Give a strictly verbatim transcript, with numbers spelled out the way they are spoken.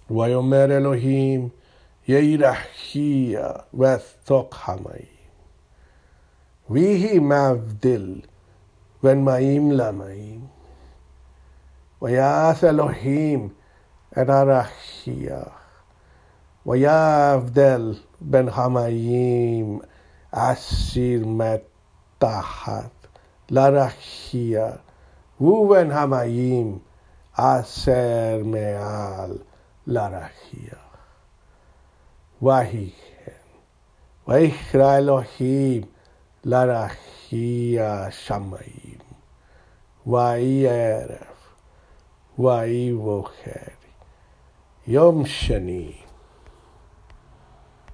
ויאמר אלוהים ירחי ותוק המים ויהי מבדיל בין מים למים. ויעש אלוהים את הרקיע ויבדל בין המים אשר מתחת לרקיע ובין המים אשר מעל לרקיע. ויהי כן. ויקרא אלוהים לרקיע שמים ויהי ערב ויהי בוקר יום שני.